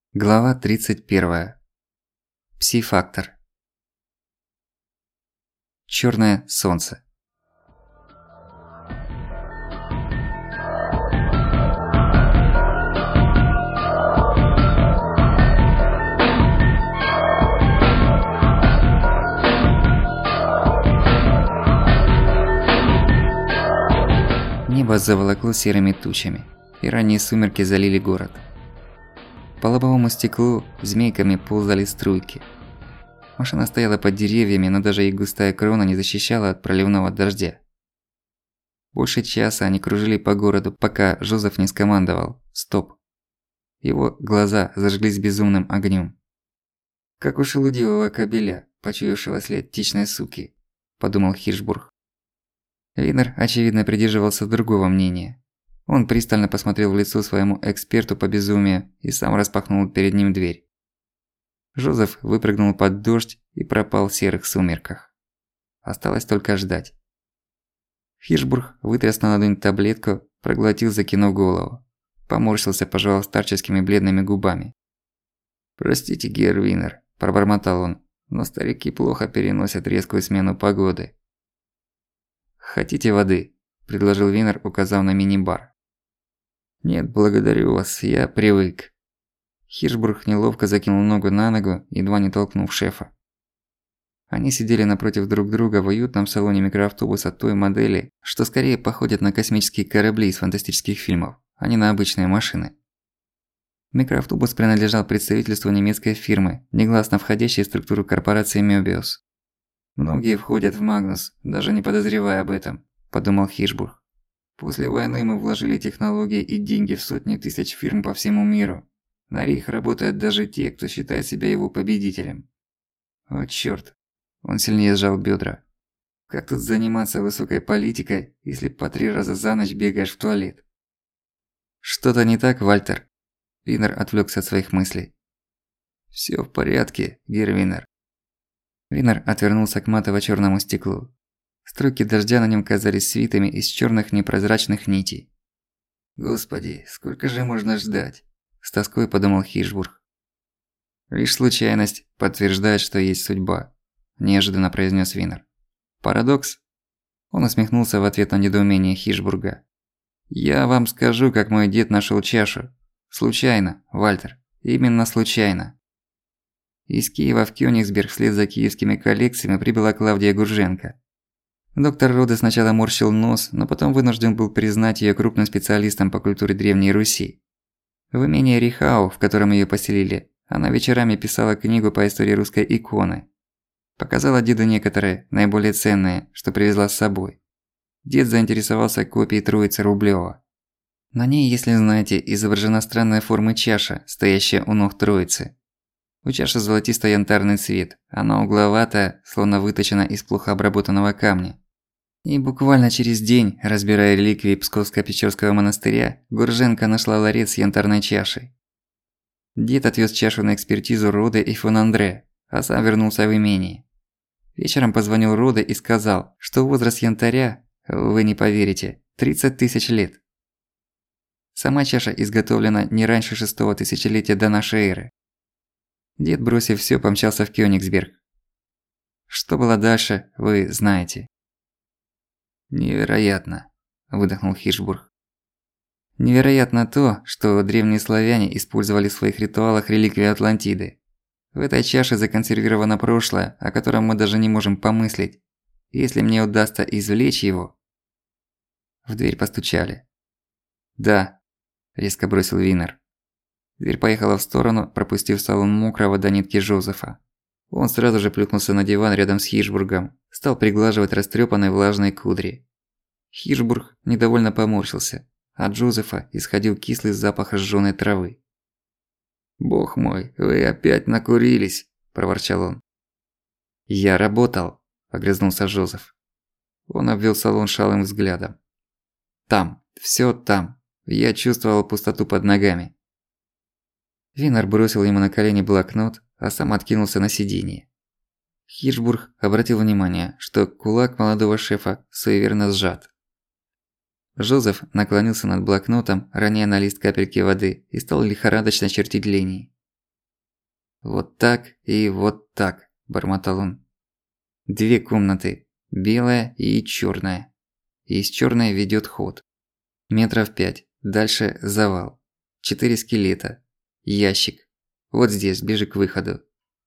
Глава 31. Пси-фактор. Чёрное солнце. Небо заволокло серыми тучами, и ранние сумерки залили город. По лобовому стеклу змейками ползали струйки. Машина стояла под деревьями, но даже их густая крона не защищала от проливного дождя. Больше часа они кружили по городу, пока Жозеф не скомандовал «Стоп!». Его глаза зажглись безумным огнём. «Как у шелудивого кобеля, почуявшего след птичной суки», – подумал Хиршбург. Винер, очевидно, придерживался другого мнения. Он пристально посмотрел в лицо своему эксперту по безумию и сам распахнул перед ним дверь. Жозеф выпрыгнул под дождь и пропал в серых сумерках. Осталось только ждать. Хиршбург вытряс на ладонь таблетку, проглотил, закинув голову. Поморщился, пожевал старческими бледными губами. «Простите, герр Винер», – пробормотал он, – «но старики плохо переносят резкую смену погоды». «Хотите воды?» – предложил Винер, указав на мини-бар. «Нет, благодарю вас, я привык». Хиршбург неловко закинул ногу на ногу, едва не толкнув шефа. Они сидели напротив друг друга в уютном салоне микроавтобуса той модели, что скорее походят на космические корабли из фантастических фильмов, а не на обычные машины. Микроавтобус принадлежал представительству немецкой фирмы, негласно входящей в структуру корпорации Möbius. «Многие входят в Магнус, даже не подозревая об этом», – подумал Хиршбург. «После войны мы вложили технологии и деньги в сотни тысяч фирм по всему миру. На Рейх работают даже те, кто считает себя его победителем». О, чёрт. Он сильнее сжал бедра. Как тут заниматься высокой политикой, если по 3 раза за ночь бегаешь в туалет? «Что-то не так, Вальтер?» Винер отвлёкся от своих мыслей. «Всё в порядке, герр Винер». Винер отвернулся к матово-чёрному стеклу. Струйки дождя на нём казались свитыми из чёрных непрозрачных нитей. «Господи, сколько же можно ждать?» – с тоской подумал Хиршбург. «Лишь случайность подтверждает, что есть судьба», – неожиданно произнёс Винер. «Парадокс?» Он усмехнулся в ответ на недоумение Хиршбурга. «Я вам скажу, как мой дед нашёл чашу. Случайно, Вальтер, именно случайно». Из Киева в Кёнигсберг вслед за киевскими коллекциями прибыла Клавдия Гурженко. Доктор Роде сначала морщил нос, но потом вынужден был признать её крупным специалистом по культуре Древней Руси. В имении Рихау, в котором её поселили, она вечерами писала книгу по истории русской иконы. Показала деду некоторые, наиболее ценные, что привезла с собой. Дед заинтересовался копией Троицы Рублёва. На ней, если знаете, изображена странная форма чаша, стоящая у ног Троицы. У чаши золотисто-янтарный цвет, она угловатая, словно выточена из плохо обработанного камня. И буквально через день, разбирая реликвии Псковско-Печерского монастыря, Гурженко нашла ларец с янтарной чашей. Дед отвёз чашу на экспертизу Роде и фон Андре, а сам вернулся в имение. Вечером позвонил Роде и сказал, что возраст янтаря, вы не поверите, 30 тысяч лет. Сама чаша изготовлена не раньше 6-го тысячелетия до нашей эры. Дед, бросив всё, помчался в Кёнигсберг. Что было дальше, вы знаете. «Невероятно», – выдохнул Хиршбург. «Невероятно то, что древние славяне использовали в своих ритуалах реликвии Атлантиды. В этой чаше законсервировано прошлое, о котором мы даже не можем помыслить. Если мне удастся извлечь его...» В дверь постучали. «Да», – резко бросил Винер. Дверь поехала в сторону, пропустив в салон мокрого до нитки Жозефа. Он сразу же плюхнулся на диван рядом с Хиршбургом, стал приглаживать растрёпанные влажные кудри. Хиршбург недовольно поморщился. От Жозефа исходил кислый запах сжёной травы. «Бог мой, вы опять накурились!» – проворчал он. «Я работал!» – огрызнулся Жозеф. Он обвел салон шалым взглядом. «Там, всё там. Я чувствовал пустоту под ногами». Винер бросил ему на колени блокнот, а сам откинулся на сиденье. Хиршбург обратил внимание, что кулак молодого шефа суеверно сжат. Жозеф наклонился над блокнотом, роняя на лист капельки воды, и стал лихорадочно чертить линии. «Вот так и вот так», – бормотал он. 2 комнаты, белая и чёрная. Из чёрной ведёт ход. Метров 5, дальше завал. 4 скелета. Ящик. Вот здесь, ближе к выходу.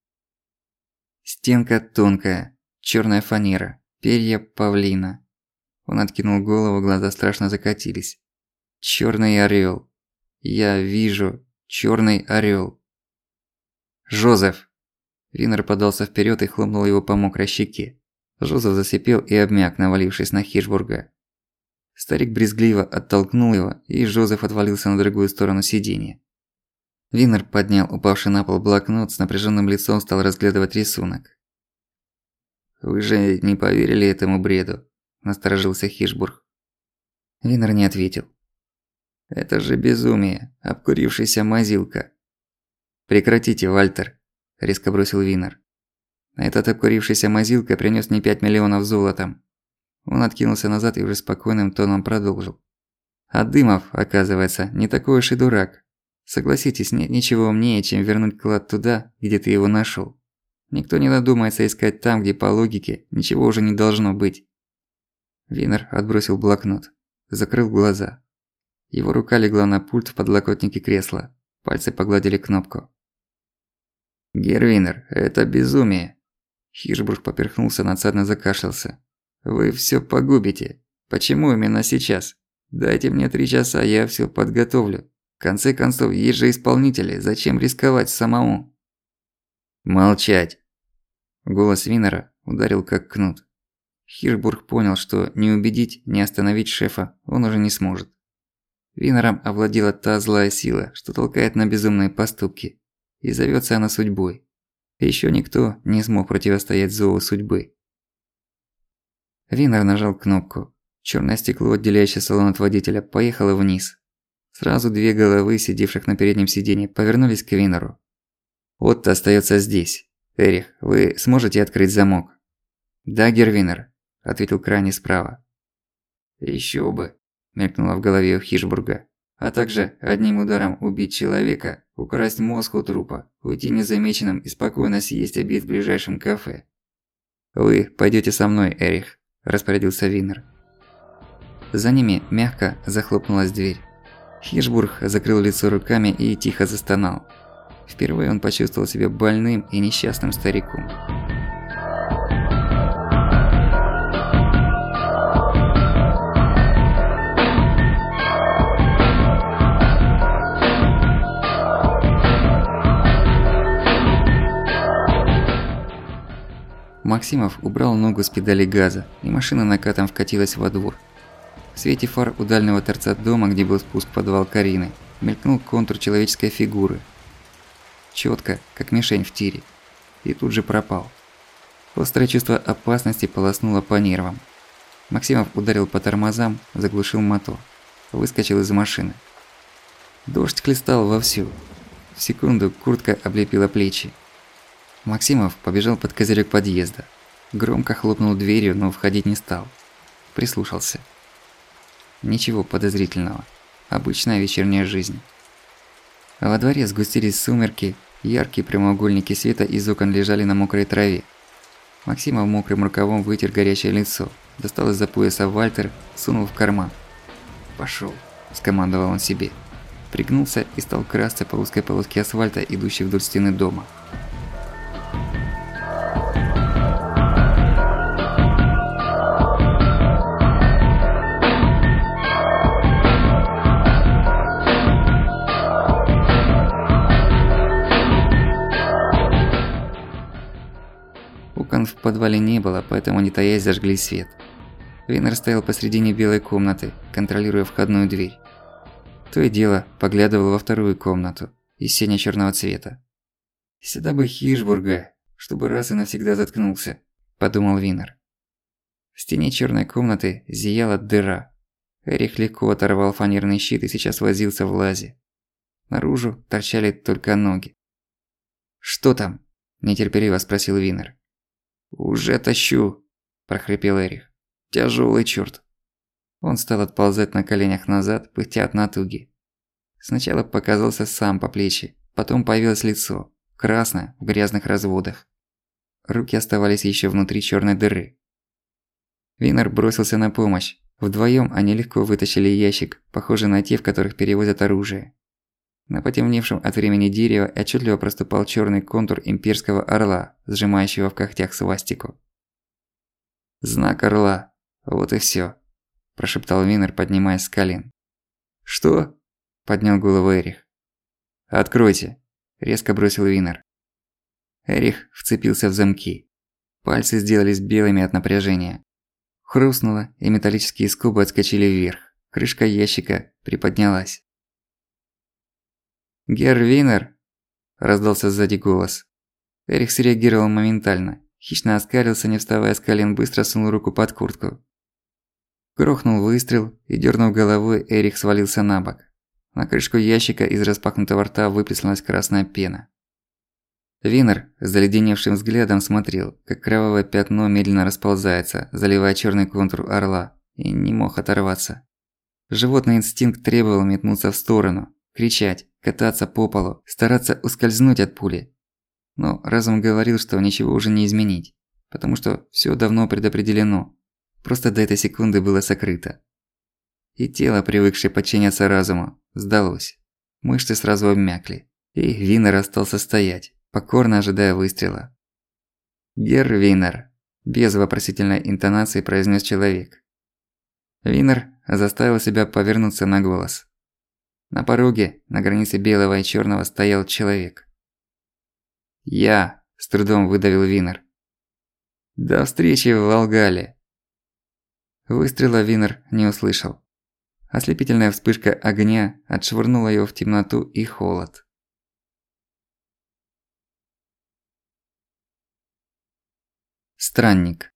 Стенка тонкая, чёрная фанера, перья павлина. Он откинул голову, глаза страшно закатились. Чёрный орёл. Я вижу чёрный орёл. «Жозеф!» Винер подался вперёд и хлопнул его по мокрой щеке. Жозеф засипел и обмяк, навалившись на Хиршбурга. Старик брезгливо оттолкнул его, и Жозеф отвалился на другую сторону сиденья. Винер поднял упавший на пол блокнот, с напряженным лицом стал разглядывать рисунок. «Вы же не поверили этому бреду?» – насторожился Хиршбург. Винер не ответил. «Это же безумие, обкурившийся мазилка». «Прекратите, Вальтер», – резко бросил Винер. Этот обкурившийся мазилка принёс мне 5 миллионов золотом. Он откинулся назад и уже спокойным тоном продолжил. А Дымов, оказывается, не такой уж и дурак. Согласитесь, нет ничего умнее, чем вернуть клад туда, где ты его нашёл. Никто не додумается искать там, где по логике ничего уже не должно быть. Винер отбросил блокнот, закрыл глаза. Его рука легла на пульт в подлокотнике кресла. Пальцы погладили кнопку. «Герр Винер, это безумие!» Хиршбург поперхнулся, надсадно закашлялся. «Вы всё погубите. Почему именно сейчас? Дайте мне 3 часа, я всё подготовлю. В конце концов, есть же исполнители, зачем рисковать самому?» «Молчать!» Голос Винера ударил как кнут. Хиршбург понял, что ни убедить, ни остановить шефа он уже не сможет. Винером овладела та злая сила, что толкает на безумные поступки. И зовётся она судьбой. Ещё никто не смог противостоять зову судьбы. Винер нажал кнопку. Чёрное стекло, отделяющее салон от водителя, поехало вниз. Сразу 2 головы, сидевших на переднем сиденье, повернулись к Винеру. «Отто остаётся здесь. Эрих, вы сможете открыть замок?» «Да, Герр Винер», – ответил крайне справа. «Ещё бы», – мелькнуло в голове у Хиршбурга. «А также одним ударом убить человека, украсть мозг у трупа, уйти незамеченным и спокойно съесть обед в ближайшем кафе». «Вы пойдёте со мной, Эрих», – распорядился Винер. За ними мягко захлопнулась дверь. Хиршбург закрыл лицо руками и тихо застонал. Впервые он почувствовал себя больным и несчастным стариком. Максимов убрал ногу с педали газа, и машина накатом вкатилась во двор. В свете фар у дальнего торца дома, где был спуск в подвал Карины, мелькнул контур человеческой фигуры. Чётко, как мишень в тире. И тут же пропал. Острое чувство опасности полоснуло по нервам. Максимов ударил по тормозам, заглушил мотор. Выскочил из машины. Дождь хлестал вовсю. В секунду куртка облепила плечи. Максимов побежал под козырёк подъезда. Громко хлопнул дверью, но входить не стал. Прислушался. Ничего подозрительного. Обычная вечерняя жизнь. Во дворе сгустились сумерки, яркие прямоугольники света из окон лежали на мокрой траве. Максимов мокрым рукавом вытер горячее лицо, достал из-за пояса Вальтер, сунул в карман. «Пошёл», – скомандовал он себе. Пригнулся и стал красться по узкой полоске асфальта, идущей вдоль стены дома. Окон в подвале не было, поэтому не таясь зажгли свет. Винер стоял посредине белой комнаты, контролируя входную дверь. То и дело поглядывал во вторую комнату, из сине-чёрного цвета. «Сюда бы Хиршбурга, чтобы раз и навсегда заткнулся», – подумал Винер. В стене чёрной комнаты зияла дыра. Эрих легко оторвал фанерный щит и сейчас возился в лазе. Наружу торчали только ноги. «Что там?» – нетерпеливо спросил Винер. «Уже тащу», – прохрипел Эрих. «Тяжёлый чёрт». Он стал отползать на коленях назад, пыхтя от натуги. Сначала показался сам по плечи, потом появилось лицо, красная, в грязных разводах. Руки оставались еще внутри черной дыры. Винер бросился на помощь. Вдвоем они легко вытащили ящик, похожий на те, в которых перевозят оружие. На потемневшем от времени дереве отчетливо проступал черный контур имперского орла, сжимающего в когтях свастику. «Знак орла. Вот и всё», – прошептал Винер, поднимаясь с колен. «Что?» – поднял голову Эрих. «Откройте», – резко бросил Винер. Эрих вцепился в замки. Пальцы сделались белыми от напряжения. Хрустнуло, и металлические скобы отскочили вверх. Крышка ящика приподнялась. «Герр Винер!» – раздался сзади голос. Эрих среагировал моментально. Хищно оскалился, не вставая с колен, быстро сунул руку под куртку. Грохнул выстрел, и дёрнув головой, Эрих свалился на бок. На крышку ящика из распахнутого рта выплеснулась красная пена. Винер с заледеневшим взглядом смотрел, как кровавое пятно медленно расползается, заливая чёрный контур орла, и не мог оторваться. Животный инстинкт требовал метнуться в сторону, кричать, кататься по полу, стараться ускользнуть от пули. Но разум говорил, что ничего уже не изменить, потому что всё давно предопределено, просто до этой секунды было сокрыто. И тело, привыкшее подчиняться разуму, сдалось. Мышцы сразу обмякли, и Винер остался стоять, покорно ожидая выстрела. «Герр Винер», – без вопросительной интонации произнес человек. Винер заставил себя повернуться на голос. На пороге, на границе белого и черного, стоял человек. «Я», – с трудом выдавил Винер. «До встречи в Волгале». Выстрела Винер не услышал. Ослепительная вспышка огня отшвырнула его в темноту и холод. Странник.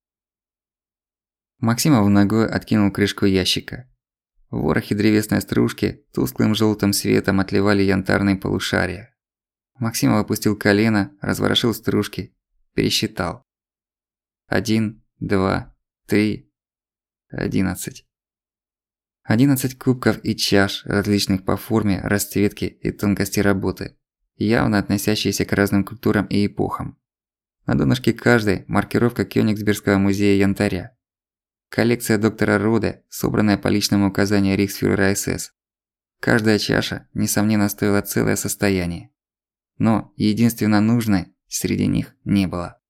Максимов ногой откинул крышку ящика. В ворохе древесной стружки тусклым жёлтым светом отливали янтарные полушария. Максимов опустил колено, разворошил стружки, пересчитал. 1, 2, 3, 11. 11 кубков и чаш, различных по форме, расцветке и тонкости работы, явно относящиеся к разным культурам и эпохам. На донышке каждой маркировка Кёнигсбергского музея янтаря. Коллекция доктора Роде, собранная по личному указанию рейхсфюрера СС. Каждая чаша, несомненно, стоила целое состояние. Но единственно нужной среди них не было.